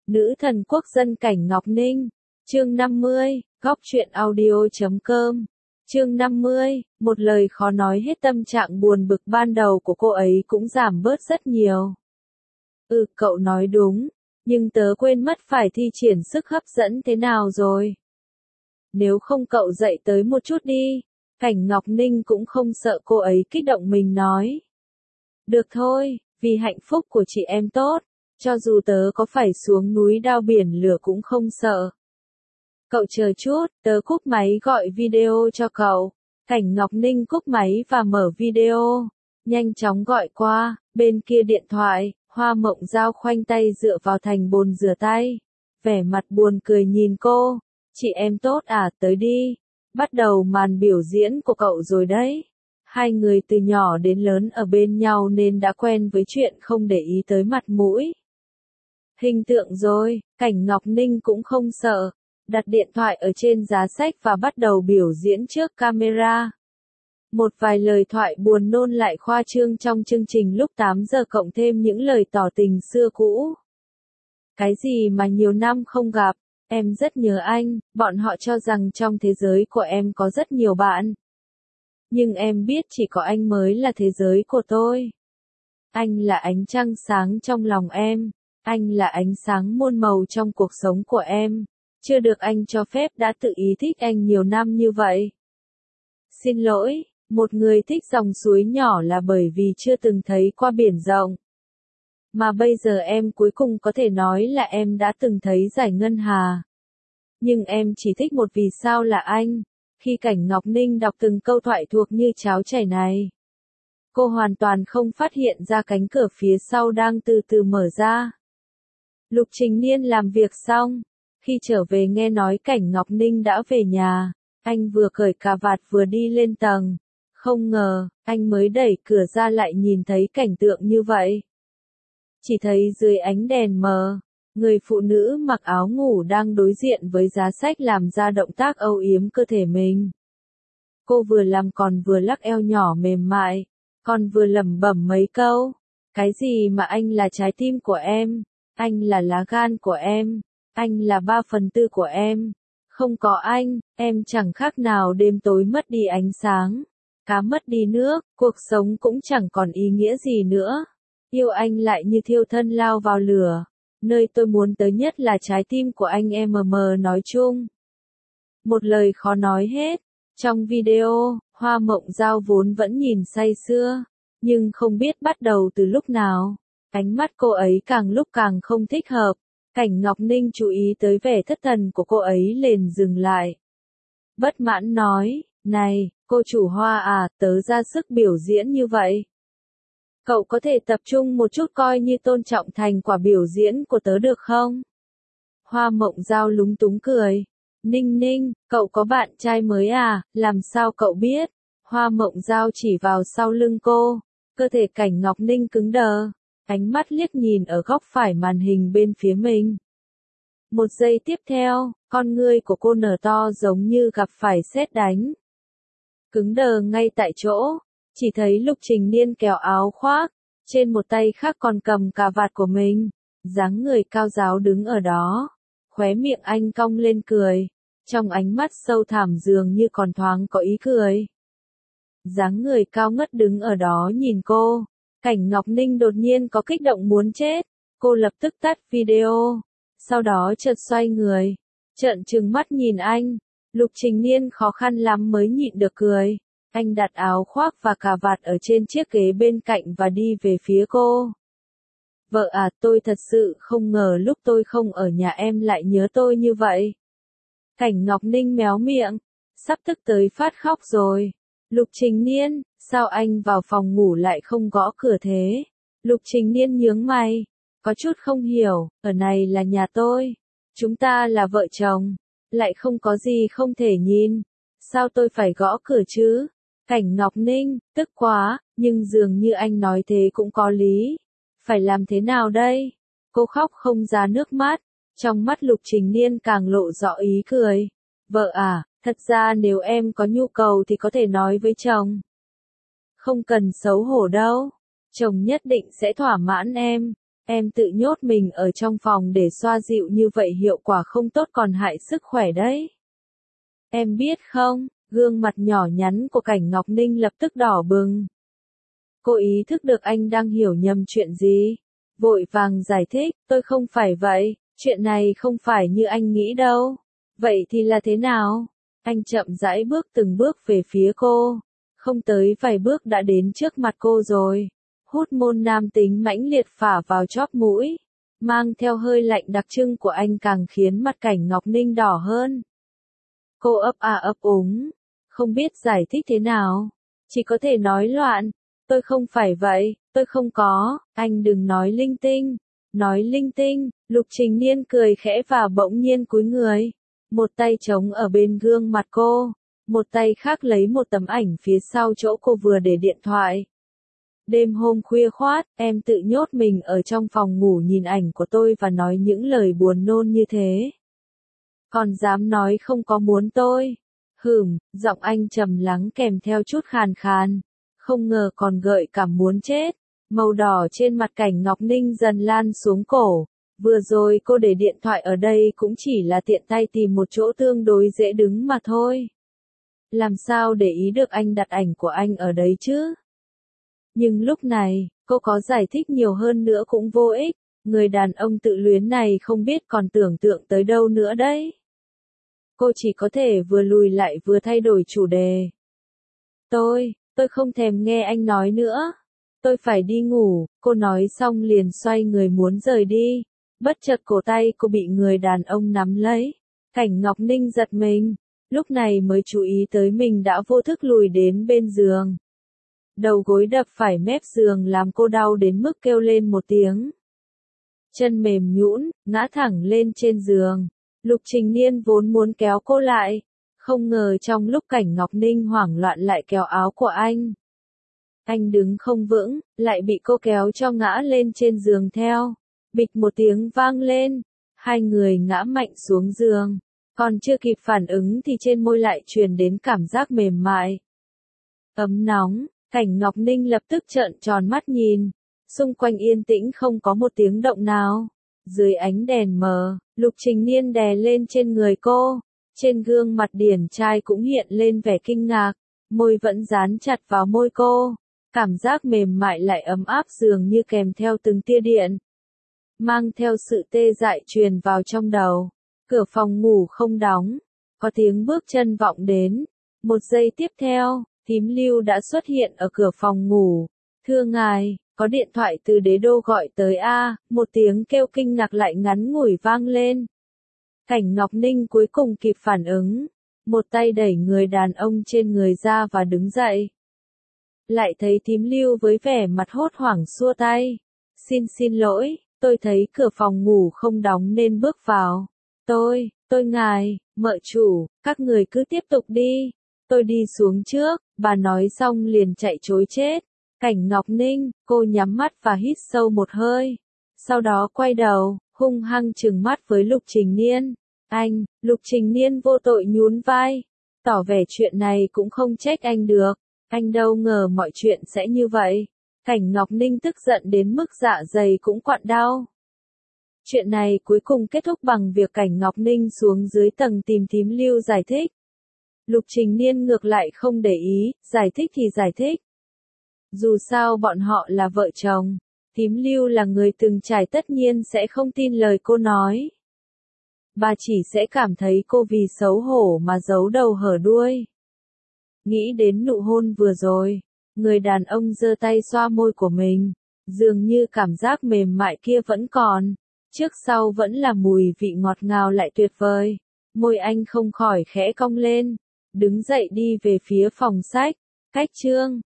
Nữ thần quốc dân Cảnh Ngọc Ninh. Chương 50, góc truyện audio.com. Chương 50, một lời khó nói hết, tâm trạng buồn bực ban đầu của cô ấy cũng giảm bớt rất nhiều. Cậu nói đúng, nhưng tớ quên mất phải thi triển sức hấp dẫn thế nào rồi. Nếu không cậu dạy tới một chút đi. Cảnh Ngọc Ninh cũng không sợ cô ấy kích động mình nói. Được thôi, vì hạnh phúc của chị em tốt, cho dù tớ có phải xuống núi đao biển lửa cũng không sợ. Cậu chờ chút, tớ cúp máy gọi video cho cậu. Cảnh Ngọc Ninh cúp máy và mở video. Nhanh chóng gọi qua, bên kia điện thoại, Hoa Mộng Dao khoanh tay dựa vào thành bồn rửa tay. Vẻ mặt buồn cười nhìn cô. Chị em tốt à, tới đi. Bắt đầu màn biểu diễn của cậu rồi đấy. Hai người từ nhỏ đến lớn ở bên nhau nên đã quen với chuyện không để ý tới mặt mũi. Hình tượng rồi, Cảnh Ngọc Ninh cũng không sợ. Đặt điện thoại ở trên giá sách và bắt đầu biểu diễn trước camera. Một vài lời thoại buồn nôn lại khoa trương trong chương trình lúc 8 giờ cộng thêm những lời tỏ tình xưa cũ. Cái gì mà nhiều năm không gặp, em rất nhớ anh, bọn họ cho rằng trong thế giới của em có rất nhiều bạn. Nhưng em biết chỉ có anh mới là thế giới của tôi. Anh là ánh trăng sáng trong lòng em, anh là ánh sáng muôn màu trong cuộc sống của em. Chưa được anh cho phép đã tự ý thích anh nhiều năm như vậy. Xin lỗi, một người thích dòng suối nhỏ là bởi vì chưa từng thấy qua biển rộng. Mà bây giờ em cuối cùng có thể nói là em đã từng thấy dải ngân hà. Nhưng em chỉ thích một vì sao là anh. Khi Cảnh Ngọc Ninh đọc từng câu thoại thuộc như cháo chảy này, cô hoàn toàn không phát hiện ra cánh cửa phía sau đang từ từ mở ra. Lục Trình Niên làm việc xong. Khi trở về nghe nói Cảnh Ngọc Ninh đã về nhà, anh vừa cởi cà vạt vừa đi lên tầng. Không ngờ, anh mới đẩy cửa ra lại nhìn thấy cảnh tượng như vậy. Chỉ thấy dưới ánh đèn mờ, người phụ nữ mặc áo ngủ đang đối diện với giá sách làm ra động tác âu yếm cơ thể mình. Cô vừa làm còn vừa lắc eo nhỏ mềm mại, còn vừa lẩm bẩm mấy câu. Cái gì mà anh là trái tim của em, anh là lá gan của em. Anh là 3/4 của em. Không có anh, em chẳng khác nào đêm tối mất đi ánh sáng. Cá mất đi nước, cuộc sống cũng chẳng còn ý nghĩa gì nữa. Yêu anh lại như thiêu thân lao vào lửa. Nơi tôi muốn tới nhất là trái tim của anh em nói chung. Một lời khó nói hết. Trong video, Hoa Mộng Dao vốn vẫn nhìn say sưa. Nhưng không biết bắt đầu từ lúc nào. Ánh mắt cô ấy càng lúc càng không thích hợp. Cảnh Ngọc Ninh chú ý tới vẻ thất thần của cô ấy liền dừng lại. Bất mãn nói, này, cô chủ Hoa à, tớ ra sức biểu diễn như vậy. Cậu có thể tập trung một chút coi như tôn trọng thành quả biểu diễn của tớ được không? Hoa Mộng Dao lúng túng cười. Ninh Ninh, cậu có bạn trai mới à, làm sao cậu biết? Hoa Mộng Dao chỉ vào sau lưng cô, cơ thể Cảnh Ngọc Ninh cứng đờ. Ánh mắt liếc nhìn ở góc phải màn hình bên phía mình. Một giây tiếp theo, con ngươi của cô nở to giống như gặp phải sét đánh. Cứng đờ ngay tại chỗ, chỉ thấy Lục Trình Niên kéo áo khoác, trên một tay khác còn cầm cà vạt của mình, dáng người cao ráo đứng ở đó, khóe miệng anh cong lên cười, trong ánh mắt sâu thẳm dường như còn thoáng có ý cười. Dáng người cao ngất đứng ở đó nhìn cô. Cảnh Ngọc Ninh đột nhiên có kích động muốn chết, cô lập tức tắt video, sau đó chợt xoay người, trợn trừng mắt nhìn anh. Lục Trình Niên khó khăn lắm mới nhịn được cười, anh đặt áo khoác và cà vạt ở trên chiếc ghế bên cạnh và đi về phía cô. Vợ à, tôi thật sự không ngờ lúc tôi không ở nhà em lại nhớ tôi như vậy. Cảnh Ngọc Ninh méo miệng, sắp tức tới phát khóc rồi. Lục Trình Niên, sao anh vào phòng ngủ lại không gõ cửa thế? Lục Trình Niên nhướng mày, có chút không hiểu, ở này là nhà tôi. Chúng ta là vợ chồng, lại không có gì không thể nhìn. Sao tôi phải gõ cửa chứ? Cảnh Ngọc Ninh, tức quá, nhưng dường như anh nói thế cũng có lý. Phải làm thế nào đây? Cô khóc không ra nước mắt, trong mắt Lục Trình Niên càng lộ rõ ý cười. Vợ à, thật ra nếu em có nhu cầu thì có thể nói với chồng. Không cần xấu hổ đâu, chồng nhất định sẽ thỏa mãn em. Em tự nhốt mình ở trong phòng để xoa dịu như vậy hiệu quả không tốt còn hại sức khỏe đấy. Em biết không, gương mặt nhỏ nhắn của Cảnh Ngọc Ninh lập tức đỏ bừng. Cô ý thức được anh đang hiểu nhầm chuyện gì. Vội vàng giải thích, tôi không phải vậy, chuyện này không phải như anh nghĩ đâu. Vậy thì là thế nào? Anh chậm rãi bước từng bước về phía cô. Không tới vài bước đã đến trước mặt cô rồi. Hút môn nam tính mãnh liệt phả vào chóp mũi. Mang theo hơi lạnh đặc trưng của anh càng khiến mặt Cảnh Ngọc Ninh đỏ hơn. Cô ấp úng. Không biết giải thích thế nào. Chỉ có thể nói loạn. Tôi không phải vậy, tôi không có, anh đừng nói linh tinh. Nói linh tinh, Lục Trình Niên cười khẽ và bỗng nhiên cúi người. Một tay chống ở bên gương mặt cô, một tay khác lấy một tấm ảnh phía sau chỗ cô vừa để điện thoại. Đêm hôm khuya khoát, em tự nhốt mình ở trong phòng ngủ nhìn ảnh của tôi và nói những lời buồn nôn như thế. Còn dám nói không có muốn tôi. Giọng anh trầm lắng kèm theo chút khàn khàn. Không ngờ còn gợi cảm muốn chết. Màu đỏ trên mặt Cảnh Ngọc Ninh dần lan xuống cổ. Vừa rồi cô để điện thoại ở đây cũng chỉ là tiện tay tìm một chỗ tương đối dễ đứng mà thôi. Làm sao để ý được anh đặt ảnh của anh ở đấy chứ? Nhưng lúc này, cô có giải thích nhiều hơn nữa cũng vô ích. Người đàn ông tự luyến này không biết còn tưởng tượng tới đâu nữa đấy. Cô chỉ có thể vừa lùi lại vừa thay đổi chủ đề. Tôi không thèm nghe anh nói nữa. Tôi phải đi ngủ, cô nói xong liền xoay người muốn rời đi. Bất chợt cổ tay cô bị người đàn ông nắm lấy. Cảnh Ngọc Ninh giật mình, lúc này mới chú ý tới mình đã vô thức lùi đến bên giường. Đầu gối đập phải mép giường làm cô đau đến mức kêu lên một tiếng. Chân mềm nhũn, ngã thẳng lên trên giường. Lục Trình Niên vốn muốn kéo cô lại. Không ngờ trong lúc Cảnh Ngọc Ninh hoảng loạn lại kéo áo của anh. Anh đứng không vững, lại bị cô kéo cho ngã lên trên giường theo. Bịch một tiếng vang lên, hai người ngã mạnh xuống giường. Còn chưa kịp phản ứng thì trên môi lại truyền đến cảm giác mềm mại. Ấm nóng, Cảnh Ngọc Ninh lập tức trợn tròn mắt nhìn. Xung quanh yên tĩnh không có một tiếng động nào. Dưới ánh đèn mờ, Lục Trình Niên đè lên trên người cô. Trên gương mặt điển trai cũng hiện lên vẻ kinh ngạc. Môi vẫn dán chặt vào môi cô. Cảm giác mềm mại lại ấm áp dường như kèm theo từng tia điện. Mang theo sự tê dại truyền vào trong đầu. Cửa phòng ngủ không đóng. Có tiếng bước chân vọng đến. Một giây tiếp theo, Thím Lưu đã xuất hiện ở cửa phòng ngủ. Thưa ngài, có điện thoại từ đế đô gọi tới a. Một tiếng kêu kinh ngạc lại ngắn ngủi vang lên. Cảnh Ngọc Ninh cuối cùng kịp phản ứng. Một tay đẩy người đàn ông trên người ra và đứng dậy. Lại thấy Thím Lưu với vẻ mặt hốt hoảng xua tay. Xin lỗi, tôi thấy cửa phòng ngủ không đóng nên bước vào. Tôi ngài, mợ chủ, các người cứ tiếp tục đi. Tôi đi xuống trước, bà nói xong liền chạy trối chết. Cảnh Ngọc Ninh, cô nhắm mắt và hít sâu một hơi. Sau đó quay đầu, hung hăng trừng mắt với Lục Trình Niên. Lục Trình Niên vô tội nhún vai. Tỏ vẻ chuyện này cũng không trách anh được. Anh đâu ngờ mọi chuyện sẽ như vậy. Cảnh Ngọc Ninh tức giận đến mức dạ dày cũng quặn đau. Chuyện này cuối cùng kết thúc bằng việc Cảnh Ngọc Ninh xuống dưới tầng tìm Thím Lưu giải thích. Lục Trình Niên ngược lại không để ý, giải thích thì giải thích. Dù sao bọn họ là vợ chồng, Thím Lưu là người từng trải tất nhiên sẽ không tin lời cô nói. Bà chỉ sẽ cảm thấy cô vì xấu hổ mà giấu đầu hở đuôi. Nghĩ đến nụ hôn vừa rồi, người đàn ông giơ tay xoa môi của mình, dường như cảm giác mềm mại kia vẫn còn, trước sau vẫn là mùi vị ngọt ngào lại tuyệt vời. Môi anh không khỏi khẽ cong lên, đứng dậy đi về phía phòng sách. Cách chương